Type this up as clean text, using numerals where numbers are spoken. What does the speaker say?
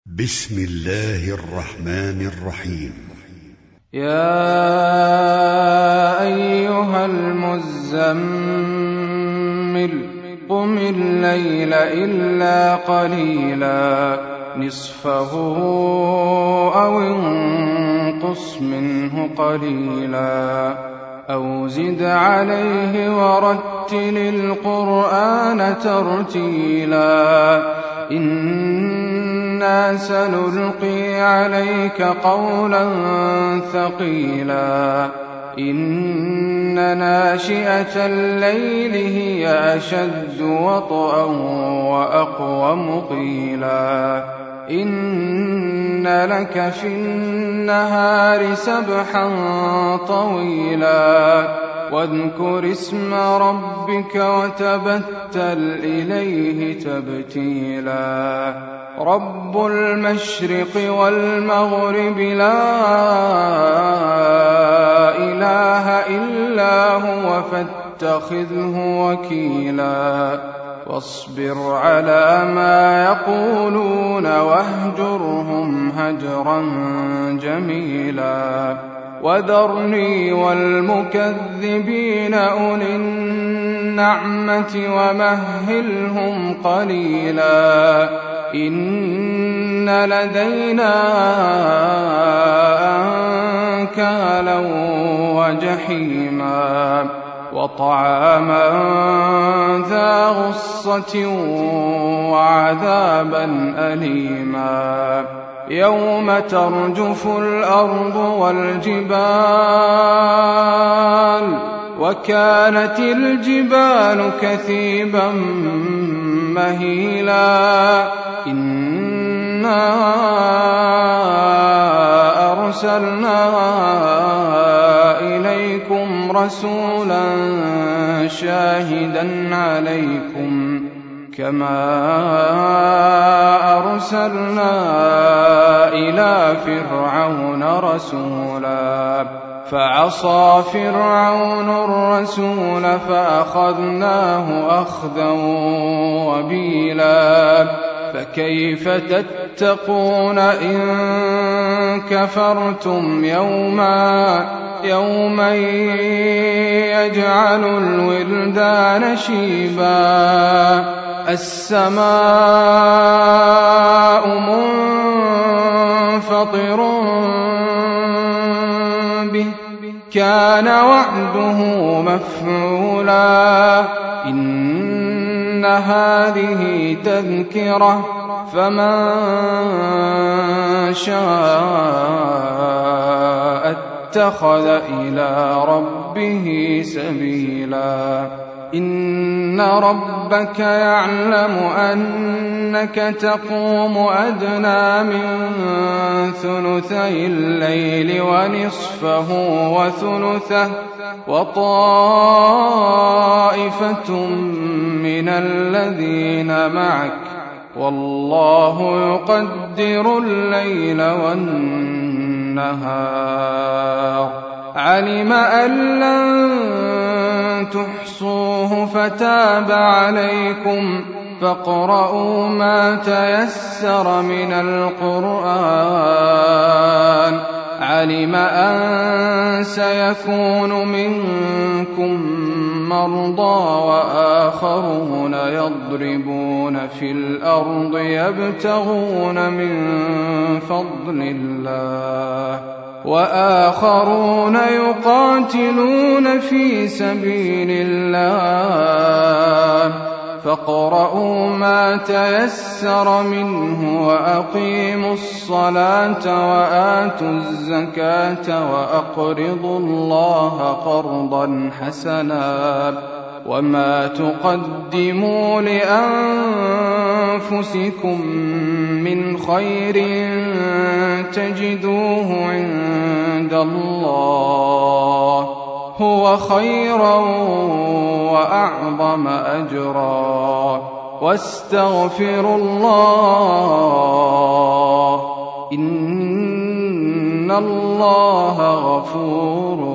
بسم الله الرحمن الرحيم. يا أيها المزمل قم الليل إلا قليلا نصفه أو انقص منه قليلا أو زد عليه ورتل القرآن ترتيلا إنا سنلقي عليك قولا ثقيلا إن ناشئة الليل هي أشد وطئا وأقوم قيلا إن لك في النهار سبحا طويلا واذكر اسم ربك وتبتل إليه تبتيلا رب المشرق والمغرب لا إله إلا هو فاتخذه وكيلا واصبر على ما يقولون واهجرهم هجرا جميلا وذرني والمكذبين أولي النعمة ومهلهم قليلا إن لدينا أنكالا وجحيما وطعاما ذا غصة وعذابا أليما يوم ترجف الأرض والجبال وكانت الجبال كثيبا مهيلا إنا أرسلنا إليكم رسولا شاهدا عليكم كما أرسلنا إلى فرعون رسولا فعصى فرعون الرسول فأخذناه أخذا وبيلا فكيف تتقون إن كفرتم يوما يجعل الولدان شيبا السماء منفطر به كان وعده مفعولا إن هذه تذكرة فمن شاء اتخذ إلى ربه سبيلا إن ربك يعلم أنك تقوم أدنى من ثلثي الليل ونصفه وثلثه وطائفة من الذين معك والله يقدر الليل والنهار علم أن لن تحصوه فتاب عليكم فاقرؤوا ما تيسر من القرآن علم أن سيكون منكم مرضى وآخرون يضربون في الأرض يبتغون من فضل الله وآخرون يقاتلون في سبيل الله فاقرؤوا ما تيسر منه وأقيموا الصلاة وآتوا الزكاة وأقرضوا الله قرضا حسنا وما تقدموا لأنفسكم من خير تجدوه عند الله هو خيرا وأعظم أجرا واستغفروا الله إن الله غفور